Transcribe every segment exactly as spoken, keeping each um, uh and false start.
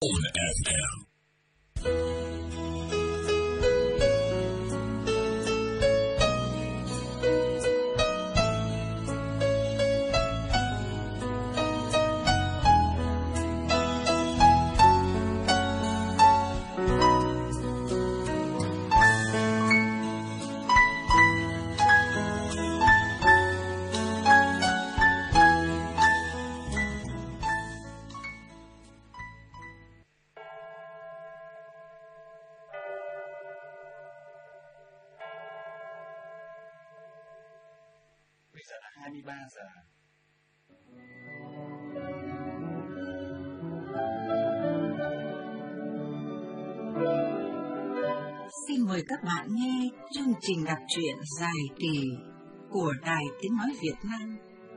on ép em. Bây giờ là hai mươi ba giờ. Xin mời các bạn nghe chương trình đọc truyện dài kỳ của Đài Tiếng Nói Việt Nam.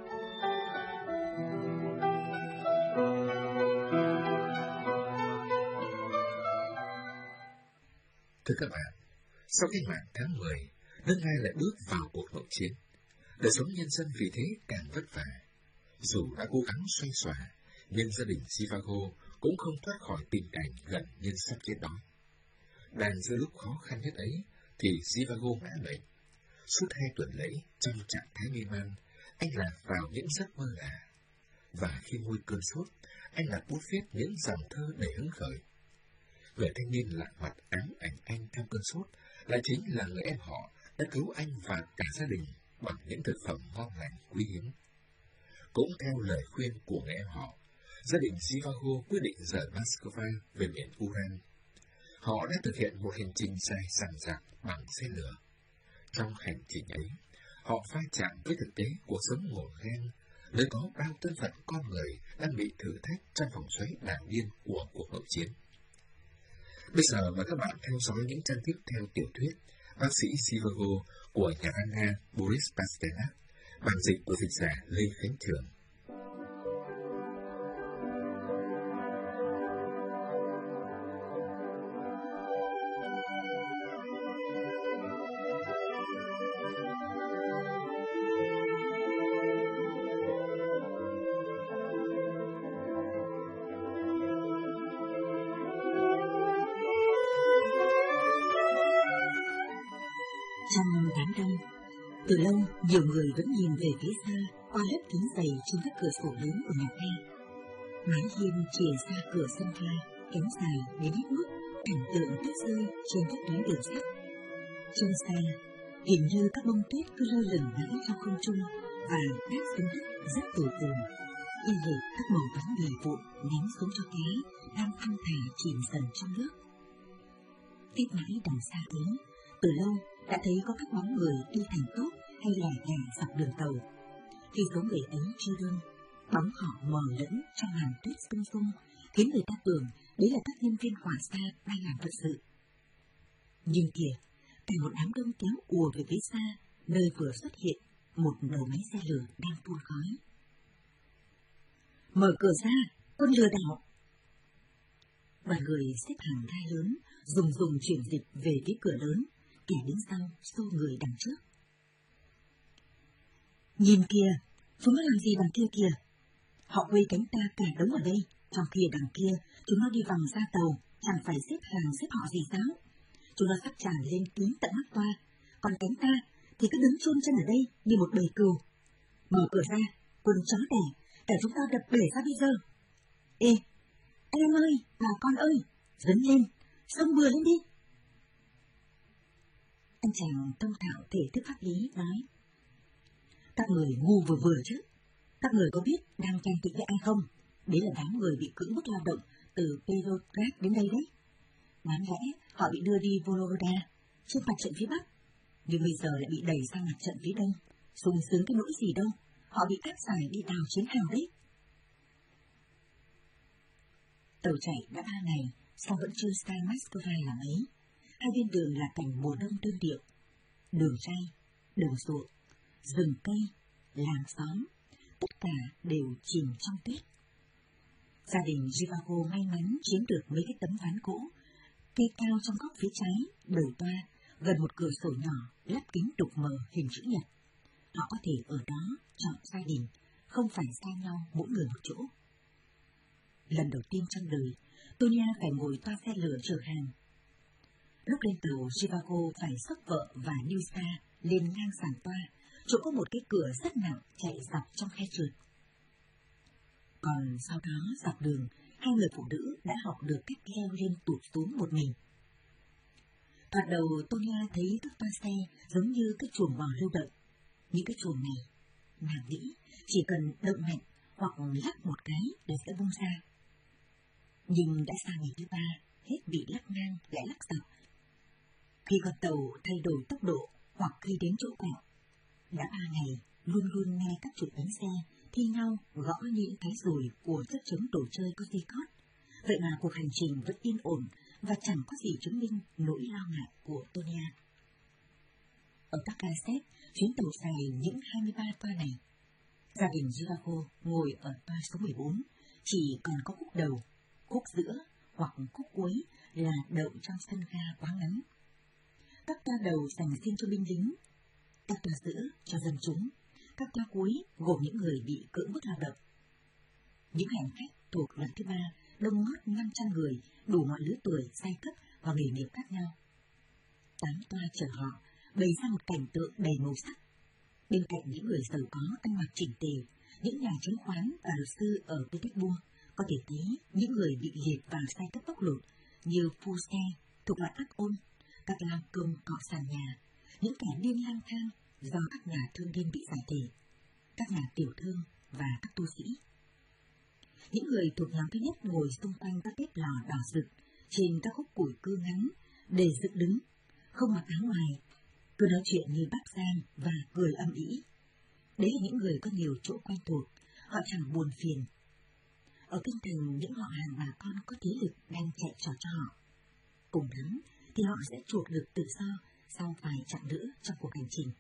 Thưa các bạn, sau cách mạng tháng mười, nước Nga lại bước vào cuộc nội chiến. Đời sống nhân dân vì thế càng vất vả. Dù đã cố gắng xoay xòa, nhưng gia đình Zhivago cũng không thoát khỏi tình cảnh gần như sắp chết đói. Đang giữa lúc khó khăn nhất ấy, thì Zhivago ngã bệnh. Suốt hai tuần lễ, trong trạng thái mê man, anh lạc vào những giấc mơ lạ. Và khi nguôi cơn sốt, anh lại bút viết những dòng thơ để hứng khởi. Người thanh niên lạ mặt ám ảnh anh trong cơn sốt lại chính là người em họ đã cứu anh và cả gia đình bằng những thực phẩm ngon lành quý hiếm. Cũng theo lời khuyên của người em họ, gia đình Zhivago quyết định rời Moscow về miền Uran. Họ đã thực hiện một hành trình dài dằng dặc bằng xe lửa. Trong hành trình ấy, họ va chạm với thực tế cuộc sống ngổn ngang, nơi có bao thân phận con người đang bị thử thách trong vòng xoáy đảo điên của cuộc nội chiến. Bây giờ mời các bạn theo dõi những trang tiếp theo tiểu thuyết Bác sĩ Zhivago của nhà văn Nga Boris Pasternak, bản dịch của dịch giả Lê Khánh Trường. Trong đám đông, từ lâu nhiều người vẫn nhìn về phía xa qua lớp kính dày trên các cửa sổ lớn của nhà ga. Mái hiên chìa ra cửa sân ga kéo dài đến hết mức cảnh tượng tuyết rơi trên các tuyến đường sắt. Trên xa, hình như các bông tuyết cứ lơ lửng mãi trong không trung và đáp xuống đất rất từ từ, y hệt các màu bánh mì vụn ném xuống cho cá đang thong thả chìm dần trong nước. Tiếp mãi đằng xa ấy, từ lâu đã thấy có các bóng người đi thành tốp hay lẻ lẻ dọc đường tàu. Khi số người ấy chưa đông, bóng họ mờ lẫn trong làn tuyết sung sung, khiến người ta tưởng đấy là các nhân viên hỏa xa đang làm phận sự. Nhưng kìa, cả một đám đông kéo ùa về phía xa, nơi vừa xuất hiện một đầu máy xe lửa đang phun khói. Mở cửa ra, con lừa đảo! Đoàn người xếp hàng gai lớn, dùng dùng chuyển dịch về phía cửa lớn, kẻ đứng sau xô người đằng trước. Nhìn kìa, chúng nó làm gì đằng kia kìa? Họ quây cánh ta cả đống ở đây, trong khi đằng kia chúng nó đi vòng ra tàu, chẳng phải xếp hàng xếp họ gì sao? Chúng nó sắp tràn lên kín tận mắt toa, còn cánh ta thì cứ đứng chôn chân ở đây như một bầy cừu. Mở cửa ra, quần chó đẻ, cả chúng ta đập bể ra bây giờ. Ê, em ơi, bà con ơi, dấn lên, xông vừa lên đi. Anh chàng thông thạo thể thức pháp lý nói. Các người ngu vừa vừa chứ. Các người có biết đang tranh tị với ai không? Đấy là đám người bị cưỡng bức lao động từ Petrograd đến đây đấy. Đáng lẽ họ bị đưa đi Vologda, trên mặt trận phía Bắc. Nhưng bây giờ lại bị đẩy sang mặt trận phía Đông. Sung sướng cái nỗi gì đâu. Họ bị áp giải đi đào chiến hào đấy. Tàu chạy đã ba ngày, song vẫn chưa sang Moscow làm ấy. Hai bên đường là cảnh mùa đông đơn điệu. Đường ray, đường ruộng, rừng cây, làng xóm, tất cả đều chìm trong tuyết. Gia đình Zhivago may mắn chiếm được mấy cái tấm ván gỗ, cây cao trong góc phía trái, đầu toa, gần một cửa sổ nhỏ, lắp kính đục mờ hình chữ nhật. Họ có thể ở đó chọn gia đình, không phải xa nhau mỗi người một chỗ. Lần đầu tiên trong đời, Tonya phải ngồi toa xe lửa chở hàng. Lúc lên tàu, Zhivago phải xốc vợ và Nyusa lên ngang sàn toa, chỗ có một cái cửa rất nặng chạy dọc trong khe trượt. Còn sau đó, dọc đường, hai người phụ nữ đã học được cách leo lên tụt xuống một mình. Thoạt đầu, Tonya thấy các toa xe giống như cái chuồng bò lưu động. Những cái chuồng này, nàng nghĩ chỉ cần động mạnh hoặc lắc một cái để sẽ bung ra. Nhưng đã sang ngày thứ ba, hết bị lắc ngang lại lắc dọc. Khi con tàu thay đổi tốc độ hoặc khi đến chỗ quẹo, đã ba ngày luôn luôn nghe các chủ bánh xe thi nhau gõ những cái rùi của chiếc trống đồ chơi có dây cót. Vậy mà cuộc hành trình vẫn yên ổn và chẳng có gì chứng minh nỗi lo ngại của Tonya. Ở các ca xếp, chuyến tàu dài những hai mươi ba toa này, gia đình Zhivago ngồi ở toa số mười bốn, chỉ còn có khúc đầu, khúc giữa hoặc khúc cuối là đậu trong sân ga quá ngắn. Các toa đầu dành riêng cho binh lính, các toa giữa cho dân chúng, các toa cuối gồm những người bị cưỡng bức lao động. Những hành khách thuộc đoàn thứ ba đông ngót năm trăm người, đủ mọi lứa tuổi, giai cấp và nghề nghiệp khác nhau. Tám toa chở họ bày ra một cảnh tượng đầy màu sắc. Bên cạnh những người giàu có ăn mặc chỉnh tề, những nhà chứng khoán và luật sư ở Petersburg, có thể thấy những người bị liệt vào giai cấp bóc lột như phu xe thuộc loại ác ôn, các lao công cọ sàn nhà, những kẻ điên lang thang do các nhà thương điên bị giải thể, các nhà tiểu thương và các tu sĩ. Những người thuộc nhóm thứ nhất ngồi xung quanh các bếp lò đỏ rực trên các khúc củi cưa ngắn để dựng đứng, không mặc áo ngoài, cứ nói chuyện như bác giang và cười âm ĩ. Đấy là những người có nhiều chỗ quen thuộc, họ chẳng buồn phiền. Ở kinh thành, những họ hàng bà con có thế lực đang chạy trò cho họ. Cùng lắm thì họ sẽ chuộc được tự do sau vài chặng nữa trong cuộc hành trình.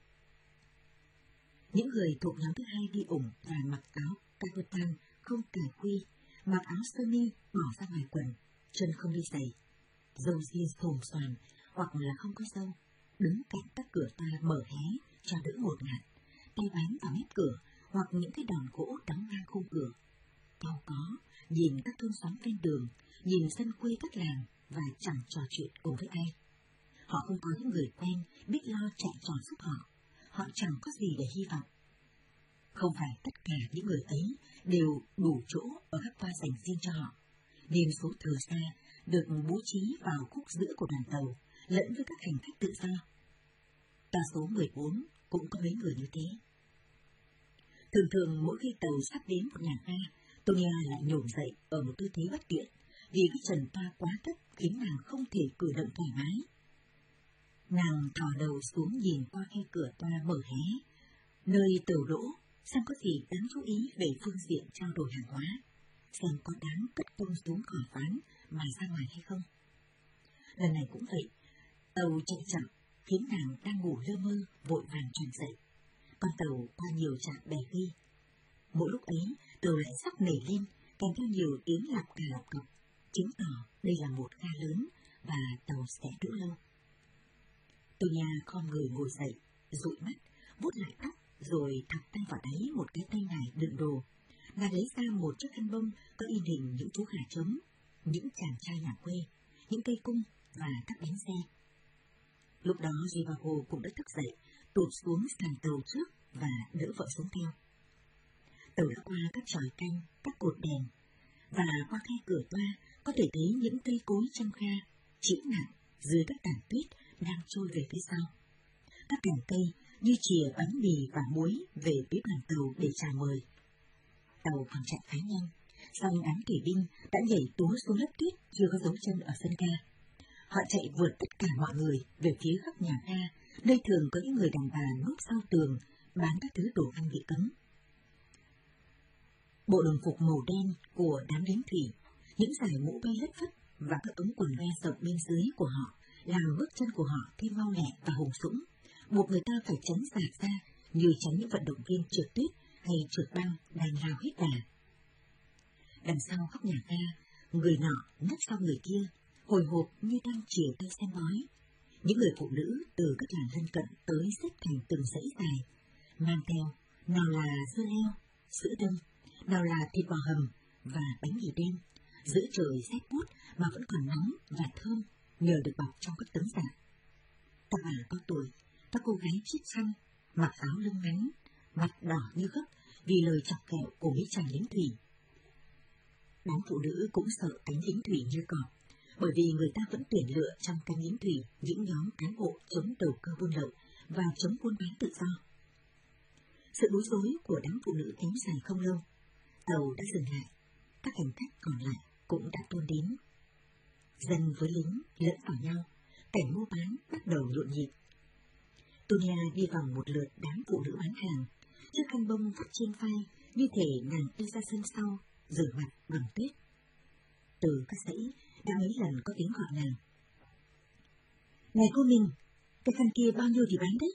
Những người thuộc nhóm thứ hai đi ủng và mặc áo kaftan không cài quy, mặc áo sơ mi bỏ ra ngoài quần, chân không đi giày, râu ria xồm xoàm hoặc là không có râu, đứng cạnh các cửa toa mở hé cho đỡ ngột ngạt, tay bám vào mép cửa hoặc những cái đòn gỗ đóng ngang khung cửa. Cao có, nhìn các thôn xóm ven đường, nhìn dân quê các làng và chẳng trò chuyện cùng với ai. Họ không có những người quen biết lo chạy trò giúp họ, họ chẳng có gì để hy vọng. Không phải tất cả những người ấy đều đủ chỗ ở các toa dành riêng cho họ, nên số thừa xa được bố trí vào khúc giữa của đoàn tàu, lẫn với các hành khách tự do. Toa số mười bốn cũng có mấy người như thế. Thường thường mỗi khi tàu sắp đến một nhà ga, Tonya lại nhổm dậy ở một tư thế bất tiện, vì cái trần toa quá thấp khiến nàng không thể cử động thoải mái. Nàng thò đầu xuống nhìn qua khe cửa toa mở hé, nơi tàu đỗ, xem có gì đáng chú ý về phương diện trao đổi hàng hóa, xem có đáng cất công xuống khỏi ván mà ra ngoài hay không. Lần này cũng vậy, tàu chạy chậm khiến nàng đang ngủ lơ mơ vội vàng tròn dậy. Con tàu qua nhiều trạm bè ghi. Mỗi lúc ấy, tàu lại sắp nảy lên, kèm theo nhiều tiếng lọc cà lọc cọc, chứng tỏ đây là một ga lớn và tàu sẽ đỗ lâu. Tonya khom người ngồi dậy, dụi mắt, vuốt lại tóc, rồi thọc tay vào đáy một cái tay nải đựng đồ. Nàng lấy ra một chiếc khăn bông có in hình những chú gà trống, những chàng trai nhà quê, những cây cung và các bánh xe. Lúc đó Zhivago cũng đã thức dậy, tụt xuống sàn tàu trước và đỡ vợ xuống theo. Tàu đã qua các chòi canh, các cột đèn, và qua khe cửa toa có thể thấy những cây cối trong kha, chĩu nặng dưới các tàn tuyết đang trôi về phía sau. Các cành cây như chìa bánh mì và muối về phía đoàn tàu để chào mời. Tàu còn chạy khá nhanh, song đám thủy binh đã nhảy túa xuống lớp tuyết chưa có dấu chân ở sân ga. Họ chạy vượt tất cả mọi người về phía góc nhà ga, nơi thường có những người đàn bà núp sau tường bán các thứ đồ ăn bị cấm. Bộ đồng phục màu đen của đám lính thủy, những dải mũ bay lất phất và các ống quần ve rộng bên dưới của họ làm bước chân của họ thêm mau lẹ và hùng dũng, buộc người ta phải tránh giạt ra như tránh những vận động viên trượt tuyết hay trượt băng đang lao hết đà. Đằng sau góc nhà ga, người nọ nấp sau người kia, hồi hộp như đang chìa tay xem bói. Những người phụ nữ từ các làng lân cận tới xếp thành từng dãy dài, mang theo nào là dưa leo, sữa đâm, nào là thịt bò hầm và bánh mì đen, giữa trời rét buốt mà vẫn còn nóng và thơm nhờ được bọc trong các tấm dạ. Các bà có tuổi, các cô gái chít chăn, mặc áo lưng ngắn, mặt đỏ như gấc vì lời chọc ghẹo của mấy chàng lính thủy. Đám phụ nữ cũng sợ cánh lính thủy như cọp, bởi vì người ta vẫn tuyển lựa trong cánh lính thủy những nhóm cán bộ chống đầu cơ buôn lậu và chống buôn bán tự do. Sự bối rối của đám phụ nữ kéo dài không lâu, tàu đã dừng lại, các hành khách còn lại cũng đã tuôn đến. Dân với lính lẫn vào nhau, cảnh mua bán bắt đầu nhộn nhịp. Tonia đi vòng một lượt đám phụ nữ bán hàng, chiếc khăn bông vắt trên vai như thể nàng đi ra sân sau, rửa mặt bằng tuyết. Từ các dãy đã mấy lần có tiếng gọi nàng. Này cô mình, cái khăn kia bao nhiêu thì bán đấy?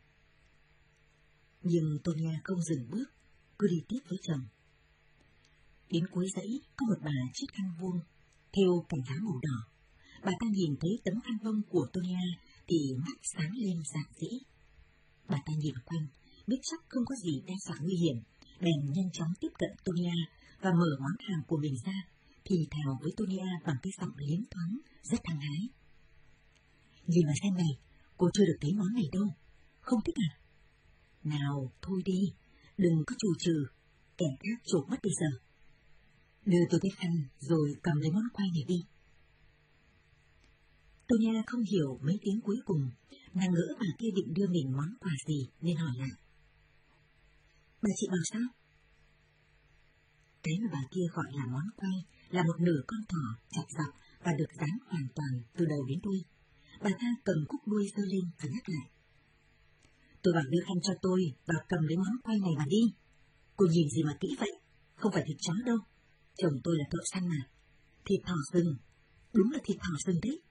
Nhưng Tonia không dừng bước, cứ đi tiếp với chồng. Đến cuối dãy có một bà chiếc khăn vuông, thêu cành lá màu đỏ. Bà ta nhìn thấy tấm khăn bông của Tonia thì mắt sáng lên rạng rỡ. Bà ta nhìn quanh, biết chắc không có gì đe dọa nguy hiểm, bèn nhanh chóng tiếp cận Tonia và mở món hàng của mình ra, thì thào với Tonia bằng cái giọng liếm thoáng, rất hăng hái. Nhìn mà xem này, cô chưa được thấy món này đâu, không thích à? Nào, thôi đi, đừng có chù trừ, kẻ khác chộp mất bây giờ. Đưa tôi cái khăn rồi cầm lấy món quay này đi. Tonia không hiểu mấy tiếng cuối cùng, nàng ngỡ bà kia định đưa mình món quà gì nên hỏi lại. Bà chị bảo sao? Cái mà bà kia gọi là món quay là một nửa con thỏ chặt dọc và được dán hoàn toàn từ đầu đến đuôi. Bà ta cầm cúc đuôi giơ lên và nhắc lại. Tôi bảo đưa khăn cho tôi và cầm lấy món quay này mà đi. Cô nhìn gì mà kỹ vậy? Không phải thịt chó đâu. Chồng tôi là thợ săn mà. Thịt thỏ rừng. Đúng là thịt thỏ rừng đấy.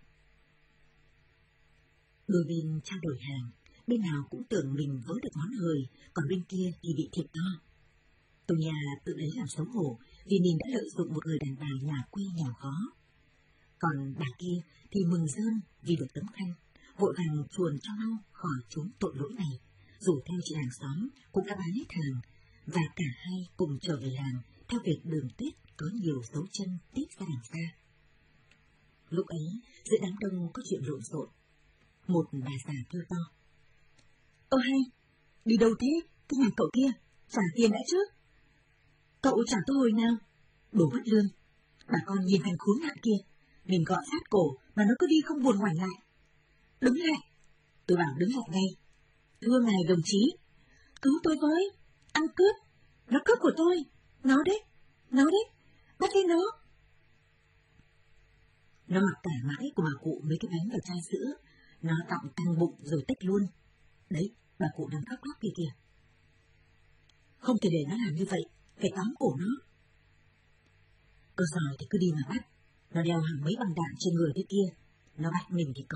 Đôi bên trao đổi hàng, bên nào cũng tưởng mình vớ được món hời, còn bên kia thì bị thiệt to. Tonia tự lấy làm xấu hổ vì mình đã lợi dụng một người đàn bà nhà quê nghèo khó. Còn bà kia thì mừng rơn vì được tấm khăn, vội vàng chuồn cho mau khỏi chốn tội lỗi này, rủ theo chị hàng xóm cũng đã bán hết hàng, và cả hai cùng trở về làng theo vệt đường tuyết có nhiều dấu chân tiếp ra đằng xa. Lúc ấy, giữa đám đông có chuyện lộn xộn. Một bà già kêu to. Ơ hay, đi đâu thế? Cái nhà cậu kia, trả tiền đã trước. Cậu trả tôi hồi nào? Đồ mất lương. Bà con nhìn thằng khốn nạn kia, mình gọi sát cổ mà nó cứ đi không buồn ngoảnh lại. Đứng lại. Tôi bảo đứng lại ngay. Thưa ngài đồng chí, cứu tôi với, ăn cướp. Nó cướp của tôi. Nó đấy, nó đấy, bắt lấy nó. Nó mặc cả mãi của bà cụ mấy cái bánh và chai sữa. Nó tọng căng bụng rồi tách luôn. Đấy, bà cụ đang khóc lóc kia kìa. Không thể để nó làm như vậy, phải tóm cổ nó. Cơ giỏi thì cứ đi mà bắt. Nó đeo hàng mấy bằng đạn trên người thế kia. Nó bắt mình thì có.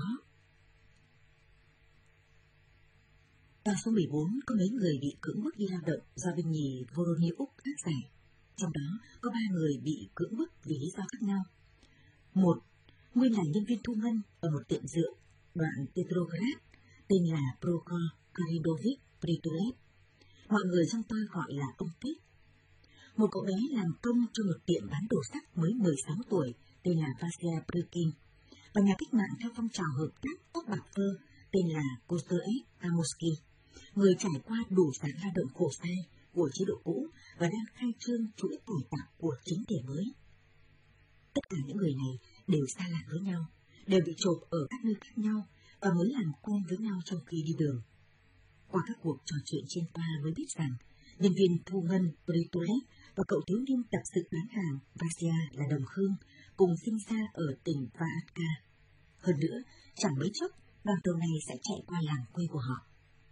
Tòa số mười bốn có mấy người bị cưỡng bức đi lao động do binh nhì Voronezh áp giải. Trong đó có ba người bị cưỡng bức vì lý do khác nhau. Một, nguyên là nhân viên thu ngân ở một tiệm rượu đoạn Petrograd, tên là Prokhor Karidovich Pritulev. Mọi người trong tôi gọi là ông Tết. Một cậu bé làm công cho một tiệm bán đồ sắt mới mười sáu tuổi, tên là Vasya Prykin, và nhà cách mạng theo phong trào hợp tác tóc bạc phơ, tên là Kostoev Amorsky, người trải qua đủ dạng lao động khổ sai của chế độ cũ và đang khai trương chuỗi cải tạo của chính thể mới. Tất cả những người này đều xa lạ với nhau, đều bị chộp ở các nơi khác nhau và mới làm quen với nhau trong khi đi đường. Qua các cuộc trò chuyện trên toa mới biết rằng nhân viên thu ngân Pritulev và cậu thiếu niên tập sự bán hàng Vasya là đồng hương, cùng sinh ra ở tỉnh Vaatka. Hơn nữa, chẳng mấy chốc đoàn tàu này sẽ chạy qua làng quê của họ.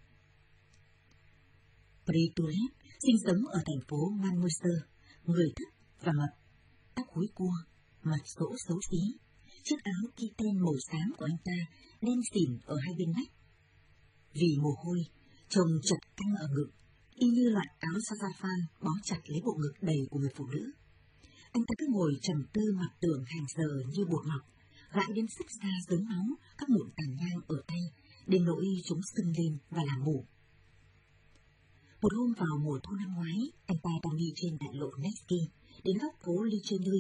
Pritulev sinh sống ở thành phố Manchester, người thấp và mập, tóc húi cua, mặt rỗ xấu xí. Chiếc áo kiten màu xám của anh ta đen xỉn ở hai bên nách. Vì mồ hôi, trông chật căng ở ngực, y như loại áo sazafan bó chặt lấy bộ ngực đầy của người phụ nữ. Anh ta cứ ngồi trầm tư mặt tường hàng giờ như bột mọc, gãi đến sức da dớn máu các mụn tàn nhang ở tay, đến nỗi chúng sưng lên và làm mủ. Một hôm vào mùa thu năm ngoái, anh ta đang đi trên đại lộ Nevsky đến góc phố Licheny,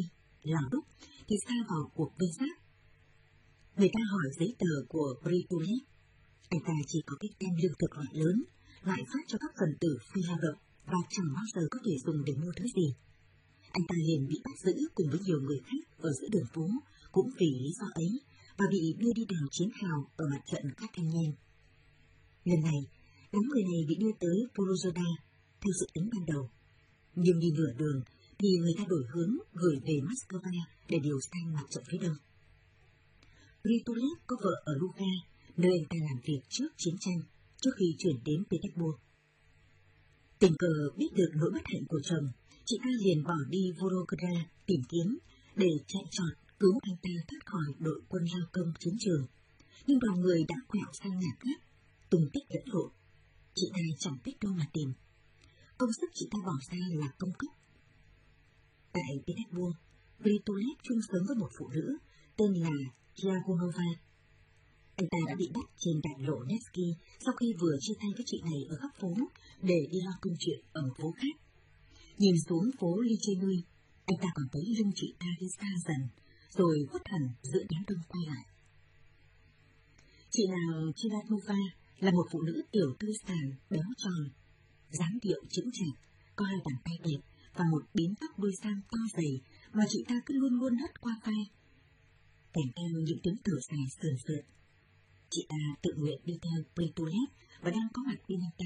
lò đúc thì sa vào cuộc vây giáp. Người ta hỏi giấy tờ của Britolet. Anh ta chỉ có cái tem lương thực loại lớn, lại phát cho các phần tử phi lao động và chẳng bao giờ có thể dùng để mua thứ gì. Anh ta liền bị bắt giữ cùng với nhiều người khác ở giữa đường phố, cũng vì lý do ấy, và bị đưa đi đào chiến hào ở mặt trận các thanh niên. Lần này, đám người này bị đưa tới Vologda theo dự tính ban đầu. Nhưng đi nửa đường thì người ta đổi hướng gửi về Moscow để điều sang mặt trận phía đông. Britolet có vợ ở Luga, nơi anh ta làm việc trước chiến tranh, trước khi chuyển đến Petersburg. Tình cờ biết được nỗi bất hạnh của chồng, chị ta liền bỏ đi Vologda tìm kiếm để chạy trọt cứu anh ta thoát khỏi đội quân lao công chiến trường. Nhưng đoàn người đã quẹo sang nhà khác, tung tích lẫn lộn. Chị ta chẳng biết đâu mà tìm. Công sức chị ta bỏ ra là công cốc. Tại Petersburg, Britolet chung sống với một phụ nữ tên là Dragunova. Anh ta đã bị bắt trên đại lộ Nevsky sau khi vừa chia tay với chị này ở góc phố để đi lo công chuyện ở một phố khác. Nhìn xuống phố Licheny, anh ta còn thấy lưng chị ta đi xa dần, rồi khuất hẳn giữa đám đông quay lại. Chị nàng Chiranova là một phụ nữ tiểu tư sàn, béo tròn, dáng điệu chững chạc, có hai bàn tay đẹp và một bím tóc đuôi sam to dày mà chị ta cứ luôn luôn hất qua vai, kèm theo những tiếng thở dài sườn sượt. Chị ta tự nguyện đi theo Britolet và đang có mặt bên anh ta.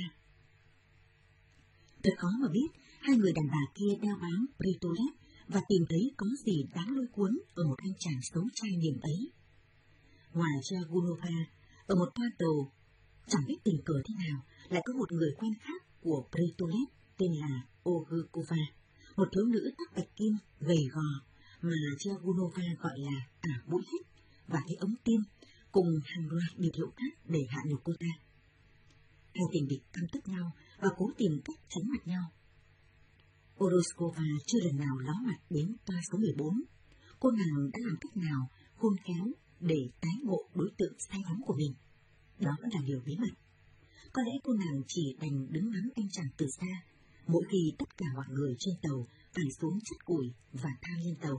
Thật khó mà biết hai người đàn bà kia đeo bám Britolet và tìm thấy có gì đáng lôi cuốn ở một anh chàng xấu trai niềm ấy. Ngoài Dragunova, ở một toa tàu, chẳng biết tình cờ thế nào, lại có một người quen khác của Britolet tên là Ogukova, một thiếu nữ tóc bạch kim, gầy gò, mà Dragunova gọi là ả mũi hít và cái ống tiêm, cùng hàng loạt biệt hiệu khác để hạ nhục cô ta. Hai tình địch căm tức nhau và cố tìm cách tránh mặt nhau. Oroskova chưa lần nào ló mặt đến toa số mười bốn. Cô nàng đã làm cách nào khôn khéo để tái ngộ đối tượng say đắm của mình. Đó vẫn là điều bí mật. Có lẽ cô nàng chỉ đành đứng ngắm anh chàng từ xa, mỗi khi tất cả mọi người trên tàu phải xuống chất củi và than lên tàu.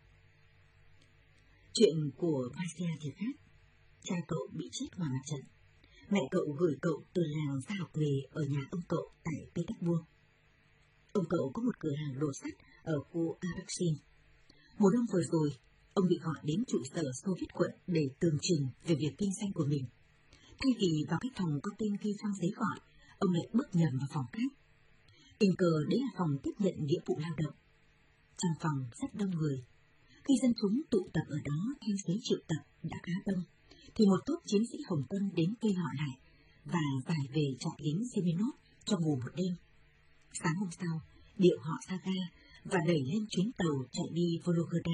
Chuyện của Vasia thì khác. Cha cậu bị chết ngoài mặt trận. Mẹ cậu gửi cậu từ làng ra học nghề ở nhà ông cậu tại Petersburg. Ông cậu có một cửa hàng đồ sắt ở khu Araksin. Mùa đông vừa rồi, ông bị gọi đến trụ sở Xô Viết quận để tường trình về việc kinh doanh của mình. Thay vì vào cái phòng có tên ghi trong giấy gọi, ông lại bước nhầm vào phòng khác. Tình cờ đấy là phòng tiếp nhận nghĩa vụ lao động. Trong phòng rất đông người. Khi dân chúng tụ tập ở đó theo giấy triệu tập đã khá đông, thì một tốp chiến sĩ Hồng quân đến vây họ lại và giải về trại lính Semenov cho ngủ một đêm. Sáng hôm sau, điệu họ ra ga và đẩy lên chuyến tàu chạy đi Vologda.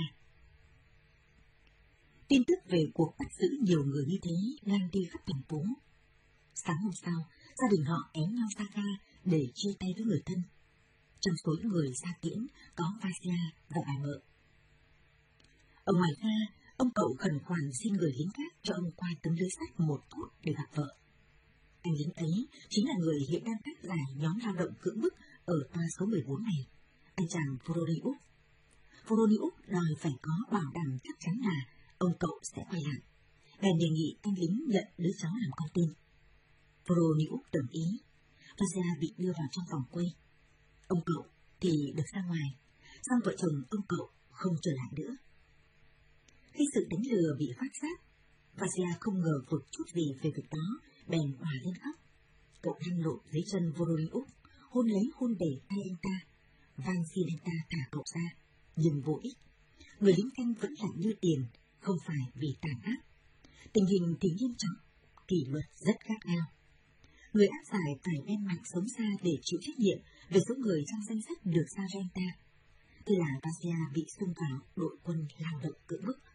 Tin tức về cuộc bắt giữ nhiều người như thế lan đi khắp thành phố. Sáng hôm sau, gia đình họ éo nhau ra ga để chia tay với người thân. Trong số những người ra tiễn có Vasia và bà mợ. Ở ngoài ga, ông cậu khẩn khoản xin người lính khác cho ông qua tấm lưới sắt một phút để gặp vợ. Anh lính ấy chính là người hiện đang cắt giải nhóm lao động cưỡng bức ở toa số mười bốn này, anh chàng Voroniuk. Voroniuk đòi phải có bảo đảm chắc chắn là ông cậu sẽ quay lại, bèn đề nghị anh lính nhận đứa cháu làm con tin. Voroniuk đồng ý. Vasia bị đưa vào trong vòng quay. Ông cậu thì được ra ngoài, song vợ chồng ông cậu không trở lại nữa. Khi sự đánh lừa bị phát giác, Vasia không ngờ vực chút gì về việc đó, bèn òa lên khóc. Cậu lăn lộn dưới chân Voroniuk, hôn lấy hôn để tay anh ta, van xin anh ta thả cậu ra, nhưng vô ích. Người lính canh vẫn lạnh như tiền, không phải vì tàn ác. Tình hình thì nghiêm trọng, kỷ luật rất gắt gao. Người áp giải phải đem mạng sống ra để chịu trách nhiệm về số người trong danh sách được giao cho anh ta. Thế là Vasia bị xung vào đội quân lao động cưỡng bức.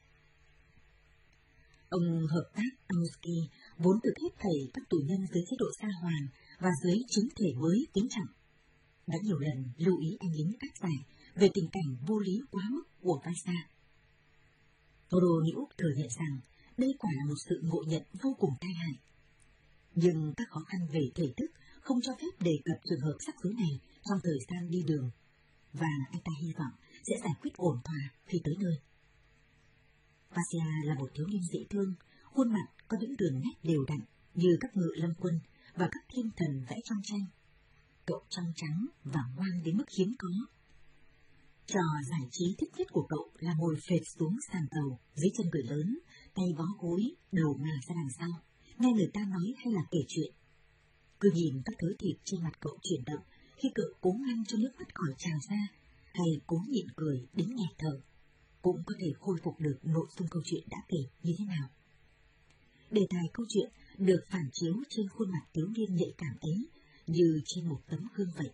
Ông hợp tác Amusky vốn tự hết thảy các tù nhân dưới chế độ Sa Hoàn và dưới chính thể mới kính trọng, đã nhiều lần lưu ý anh lính áp giải về tình cảnh vô lý quá mức của Vasia. Voroniuk thừa nhận rằng đây quả là một sự ngộ nhận vô cùng tai hại. Nhưng các khó khăn về thể thức không cho phép đề cập trường hợp sắc rối này trong thời gian đi đường, và anh ta hy vọng sẽ giải quyết ổn thỏa khi tới nơi. Vasya là một thiếu niên dễ thương, khuôn mặt có những đường nét đều đặn như các ngự lâm quân và các thiên thần vẽ trong tranh. Cậu trong trắng và ngoan đến mức hiếm có. Trò giải trí thích nhất của cậu là ngồi phệt xuống sàn tàu dưới chân người lớn, tay bó gối, đầu ngả ra đằng sau, nghe người ta nói hay là kể chuyện. Cứ nhìn các thớ thịt trên mặt cậu chuyển động khi cậu cố ngăn cho nước mắt khỏi trào ra, hay cố nhịn cười đến nghẹt thở, cũng có thể khôi phục được nội dung câu chuyện đã kể như thế nào. Đề tài câu chuyện được phản chiếu trên khuôn mặt thiếu niên nhạy cảm ấy như trên một tấm gương vậy.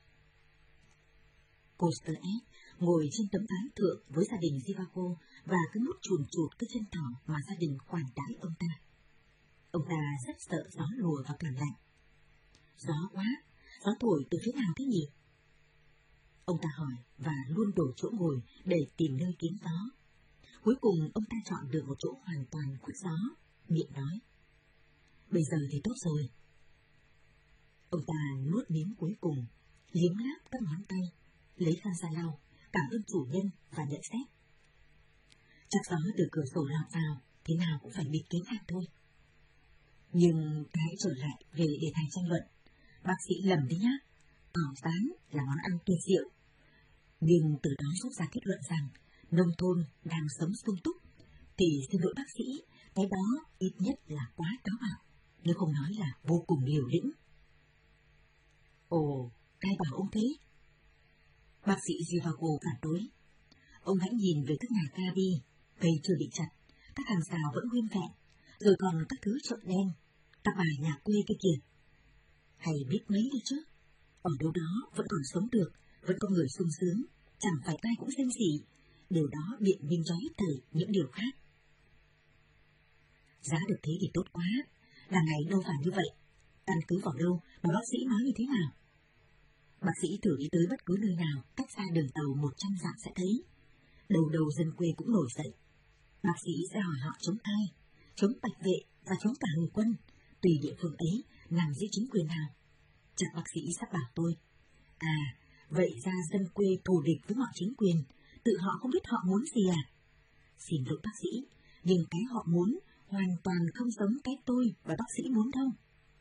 Koster S ngồi trên tấm ván thượng với gia đình Zhivago và cứ nuốt chùn chụt cái chân thỏ mà gia đình khoản đãi ông ta. Ông ta rất sợ gió lùa và cảm lạnh. Gió quá, gió thổi từ phía nào thế nhỉ? Ông ta hỏi và luôn đổi chỗ ngồi để tìm nơi kín gió. Cuối cùng ông ta chọn được một chỗ hoàn toàn khuất gió, miệng nói. Bây giờ thì tốt rồi. Ông ta nuốt miếng cuối cùng, liếm láp các ngón tay, lấy khăn ra lau, cảm ơn chủ nhân và nhận xét. Chắc gió từ cửa sổ lọt vào, thế nào cũng phải bịt kín lại thôi. Nhưng hãy trở lại về đề tài tranh luận. Bác sĩ lầm đấy nhá, cỏ rán là món ăn tuyệt diệu. Nhưng từ đó rút ra kết luận rằng nông thôn đang sống sung túc, thì xin lỗi bác sĩ, cái đó ít nhất là quá táo bạo, nếu không nói là vô cùng liều lĩnh. Ồ, ai bảo ông thế? Bác sĩ Zhivago phản đối. Ông hãy nhìn về các nhà ga đi, cây chưa bị chặt, các hàng rào vẫn nguyên vẹn, rồi còn các thứ trộn đen, các bài nhà quê kia kìa. Hay biết mấy đi chứ, ở đâu đó vẫn còn sống được, vẫn có người sung sướng, chẳng phải ai cũng xanh xỉ, điều đó biện minh cho hết thảy những điều khác. Giá được thế thì tốt quá, đằng này đâu phải như vậy, căn cứ vào đâu mà bác sĩ nói như thế nào? Bác sĩ thử đi tới bất cứ nơi nào cách xa đường tàu một trăm dặm sẽ thấy. Đầu đầu dân quê cũng nổi dậy. Bác sĩ sẽ hỏi họ chống ai, chống bạch vệ và chống cả hồng quân, tùy địa phương ấy nằm dưới chính quyền nào. Chắc bác sĩ sắp bảo tôi, à, vậy ra dân quê thù địch với mọi chính quyền, tự họ không biết họ muốn gì à? Xin lỗi bác sĩ, nhưng cái họ muốn hoàn toàn không giống cái tôi và bác sĩ muốn đâu.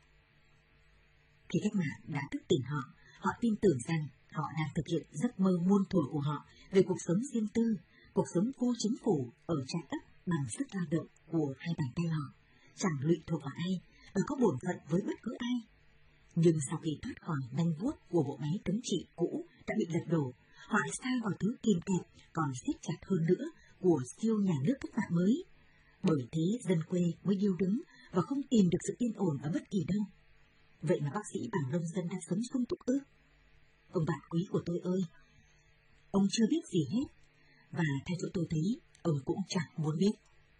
Khi cách mạng đã thức tỉnh họ, họ tin tưởng rằng họ đang thực hiện giấc mơ muôn thuở của họ về cuộc sống riêng tư, cuộc sống vô chính phủ ở trại ấp bằng sức lao động của hai bàn tay họ, chẳng lụy thuộc vào ai và có bổn phận với bất cứ ai. Nhưng sau khi thoát khỏi nanh vuốt của bộ máy thống trị cũ đã bị lật đổ, họ lại sa vào thứ kìm kẹp còn siết chặt hơn nữa của siêu nhà nước cách mạng mới. Bởi thế dân quê mới điêu đứng và không tìm được sự yên ổn ở bất kỳ đâu. Vậy mà bác sĩ bảo nông dân đang sống sung túc ư? Ông bạn quý của tôi ơi, ông chưa biết gì hết, và theo chỗ tôi thấy, ông cũng chẳng muốn biết.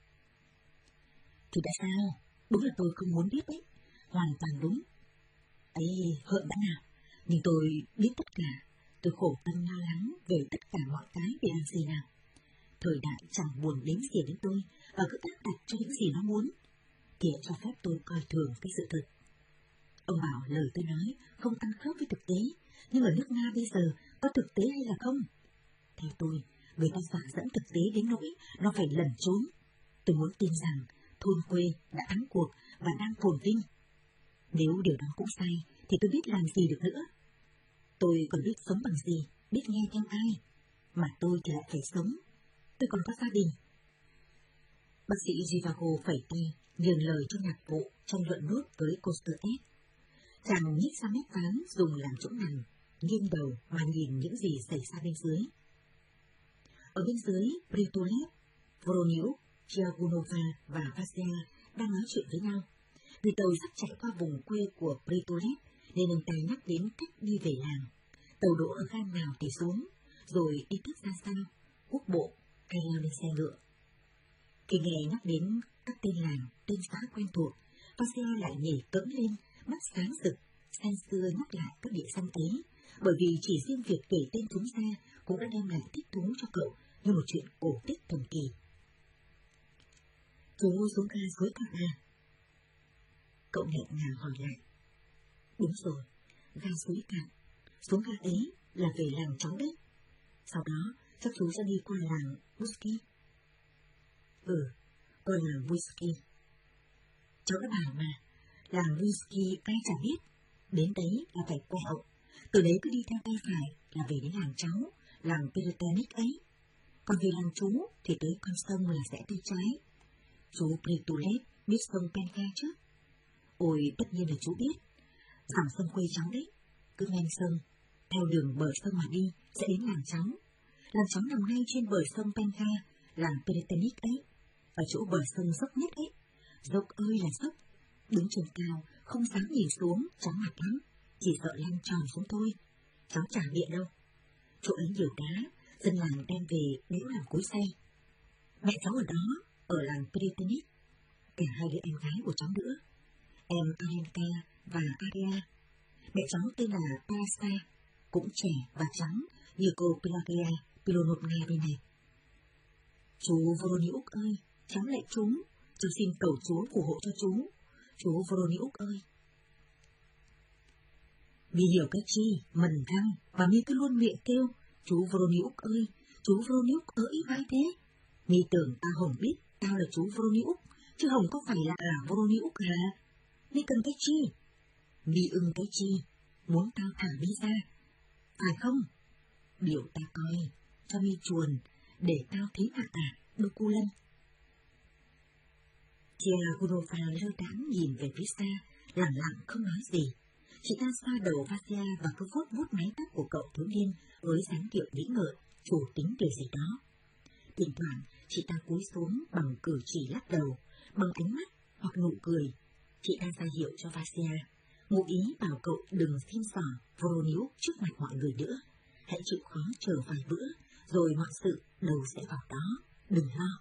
Thì tại sao? Đúng là tôi không muốn biết đấy, hoàn toàn đúng. Ấy, hỡn đã nào, nhưng tôi biết tất cả, tôi khổ tâm lo lắng về tất cả mọi cái để làm gì nào. Thời đại chẳng buồn đếm xỉa đến tôi và cứ áp đặt cho những gì nó muốn, thì cho phép tôi coi thường cái sự thật. Ông bảo lời tôi nói không ăn khớp với thực tế, nhưng ở nước Nga bây giờ có thực tế hay là không? Theo tôi, người ta dọa dẫn thực tế đến nỗi nó phải lẩn trốn. Tôi muốn tin rằng thôn quê đã thắng cuộc và đang phồn vinh. Nếu điều đó cũng sai, thì tôi biết làm gì được nữa. Tôi còn biết sống bằng gì, biết nghe theo ai, mà tôi thì lại phải sống. Tôi còn có gia đình. Bác sĩ Zhivago phẩy tay, nhường lời cho nhạc vụ tranh luận nốt với Koster S. Chàng nhích ra mép ván dùng làm chỗ nằm, nghiêng đầu mà nhìn những gì xảy ra bên dưới. Ở bên dưới, Pritulev, Voronezh, Chiagunova và Vasya đang nói chuyện với nhau. Vì tàu sắp chạy qua vùng quê của Pritulev nên ông ta nhắc đến cách đi về làng. Tàu đỗ ở ga nào thì xuống, rồi đi thức ra sao, quốc bộ hay leo lên xe ngựa. Khi nghe nhắc đến các tên làng, tên xã quen thuộc, Vasya lại nhảy cẫng lên, mắt sáng rực, say sưa nhắc lại các địa danh ấy, bởi vì chỉ riêng việc kể tên chúng ra cũng đã đem lại thích thú cho cậu như một chuyện cổ tích thần kỳ. Chú xuống ga Suối Cạn à? Cậu nhẹ nhàng hỏi lại. Đúng rồi, ga Suối Cạn. Xuống ga ấy là về làng cháu đấy. Sau đó Chắc chú sẽ đi qua làng whisky. Ừ, qua làng whisky. Cháu đã bảo mà, làng whisky ai chả biết. Đến đấy là phải quẹo, từ đấy cứ đi theo tay phải là về đến làng cháu, làng Puritanic ấy. Còn về làng chú thì tới con sông là sẽ tay trái. Chú Pritulet biết sông Penca chứ? Ôi, tất nhiên là chú biết. Dòng sông quê cháu đấy. Cứ men sông, theo đường bờ sông mà đi sẽ đến làng cháu. Làng cháu nằm ngay trên bờ sông Penca, làng Puritanic ấy. Ở chỗ bờ sông dốc nhất ấy. Dốc ơi là dốc. Đứng trên cao, không dám nhìn xuống, chóng mặt lắm. Chỉ sợ lăn tròn xuống thôi. Cháu chả bịa đâu. Chỗ ấy nhiều đá, dân làng đem về đẽo làm cối xay. Mẹ cháu ở đó, ở làng Puritanic. Cả hai đứa em gái của cháu nữa. Em Alenka và Aria. Mẹ cháu tên là Palasa, cũng trẻ và trắng như cô Pelagia Pilonovna đây này. Chú Voroniuk ơi, cháu lại trúng. Cháu xin cầu Chúa phù hộ cho chú. Chú Voroniuk ơi. Mi hiểu cái chi, mần răng, và Mi cứ luôn miệng kêu, chú Voroniuk ơi, chú Voroniuk ơi vai thế. Mi tưởng tao Hồng biết tao là chú Voroniuk, chứ Hồng có phải là ả Voroniuk hả? Mi cần cái chi? Mi ưng cái chi? Muốn tao thả Mi ra, phải không? Biểu ta coi, cho Mi chuồn, để tao thấy hạ tả, đô cu lân. Chia Gunova lơ đãng nhìn về phía xa, lặng lặng không nói gì. Chị ta xoa đầu Vasia và cứ vuốt vuốt mái tóc của cậu thiếu niên với dáng điệu nghĩ ngợi, chủ tính điều gì đó. Thỉnh thoảng, chị ta cúi xuống bằng cử chỉ lắc đầu, bằng ánh mắt hoặc nụ cười. Chị ta ra hiệu cho Vasia, ngụ ý bảo cậu đừng xin xỏ Voroniuk trước mặt mọi người nữa. Hãy chịu khó chờ vài bữa, rồi mọi sự đầu sẽ vào đó, đừng lo.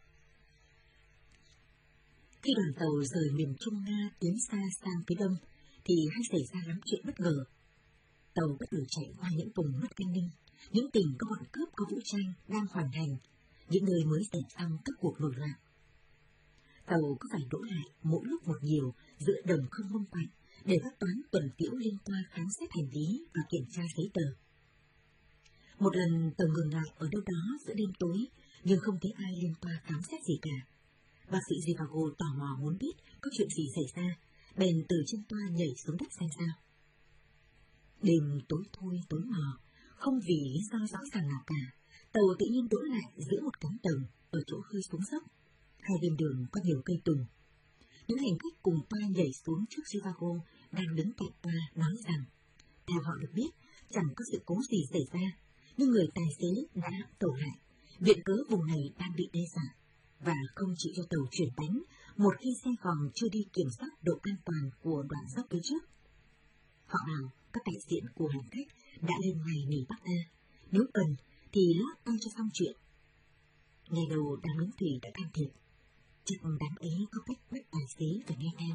Khi đoàn tàu rời miền Trung Nga tiến xa sang phía đông, thì hay xảy ra lắm chuyện bất ngờ. Tàu bất ngờ chạy qua những vùng mất an ninh, những tỉnh có bọn cướp có vũ trang đang hoàn hành, những nơi mới xảy xong các cuộc nổi loạn. Tàu cứ phải đỗ lại mỗi lúc một nhiều giữa đồng không mông quạnh để các toán tuần tiễu liên qua khám xét hành lý và kiểm tra giấy tờ. Một lần tàu ngừng lại ở đâu đó giữa đêm tối, nhưng không thấy ai liên qua khám xét gì cả. Bác sĩ Zhivago tò mò muốn biết có chuyện gì xảy ra, bèn từ trên toa nhảy xuống đất xem sao. Đêm tối thui tối mờ, không vì lý do rõ ràng nào cả, tàu tự nhiên đỗ lại giữa một cánh đồng ở chỗ hơi xuống dốc. Hai bên đường có nhiều cây tùng. Những hành khách cùng toa nhảy xuống trước Zhivago đang đứng cạnh toa nói rằng, theo họ được biết, chẳng có sự cố gì xảy ra, nhưng người tài xế đã hãm tàu lại, viện cớ vùng này đang bị đe dọa và không chịu cho tàu chuyển bánh một khi xe còn chưa đi kiểm soát độ an toàn của đoạn dốc phía trước. Họ bảo các đại diện của hành khách đã lên ngày nghỉ Bắc ta, nếu cần thì lót tay cho xong chuyện. Ngày đầu đám lính thủy đã can thiệp, chắc đám ấy có cách bắt tài xế phải nghe theo.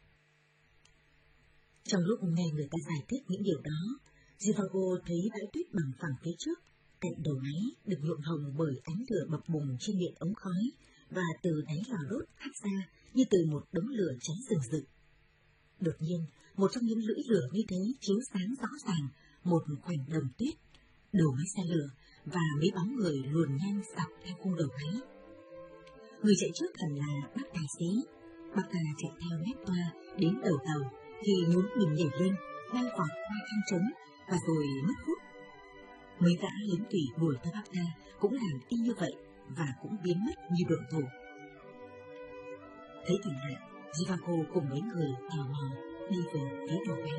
Trong lúc nghe người ta giải thích những điều đó, Zhivago thấy bãi tuyết bằng phẳng phía trước, cạnh đầu máy được nhuộm hồng bởi ánh lửa bập bùng trên miệng ống khói, và từ đáy lò đốt hắt ra như từ một đống lửa cháy rừng rực. Đột nhiên, một trong những lưỡi lửa như thế chiếu sáng rõ ràng một khoảnh đồng tuyết, đầu máy xe lửa và mấy bóng người luồn nhanh dọc theo khung đầu máy. Người chạy trước hẳn là bác tài xế. Bác ta chạy theo mép toa đến đầu tàu thì nhún mình nhảy lên, bay vọt qua khăn trống và rồi mất hút. Mấy gã lính thủy đuổi theo bác ta cũng làm y như vậy và cũng biến mất như đội thổ. Thấy tình trạng, Zhivago cùng mấy người tò mò đi về phía đầu máy.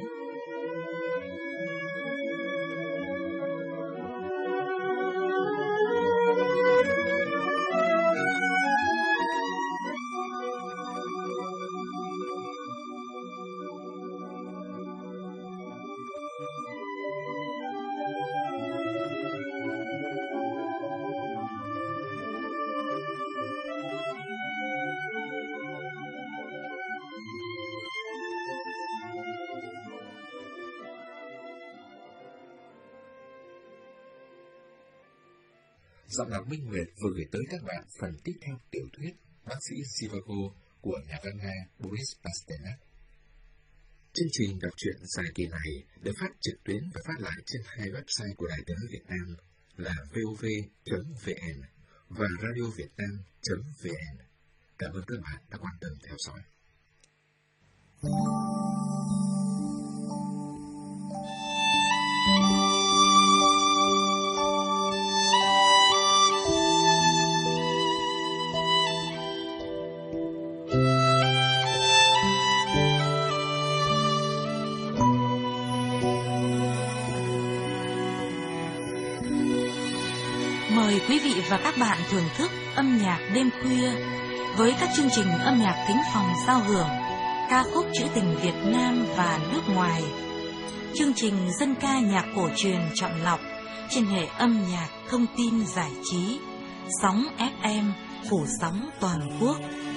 Giọng đọc Minh Nguyệt vừa gửi tới các bạn phần tiếp theo tiểu thuyết Bác sĩ Zhivago của nhà văn Nga Boris Pasternak. Chương trình đọc truyện dài kỳ này được phát trực tuyến và phát lại trên hai website của Đài Tiếng nói Việt Nam là vê o vê chấm vê en và radio việt nam chấm vê en. Cảm ơn các bạn đã quan tâm theo dõi. Mời quý vị và các bạn thưởng thức âm nhạc đêm khuya với các chương trình âm nhạc thính phòng giao hưởng, ca khúc trữ tình Việt Nam và nước ngoài, chương trình dân ca nhạc cổ truyền chọn lọc trên hệ âm nhạc thông tin giải trí, sóng ép em phủ sóng toàn quốc.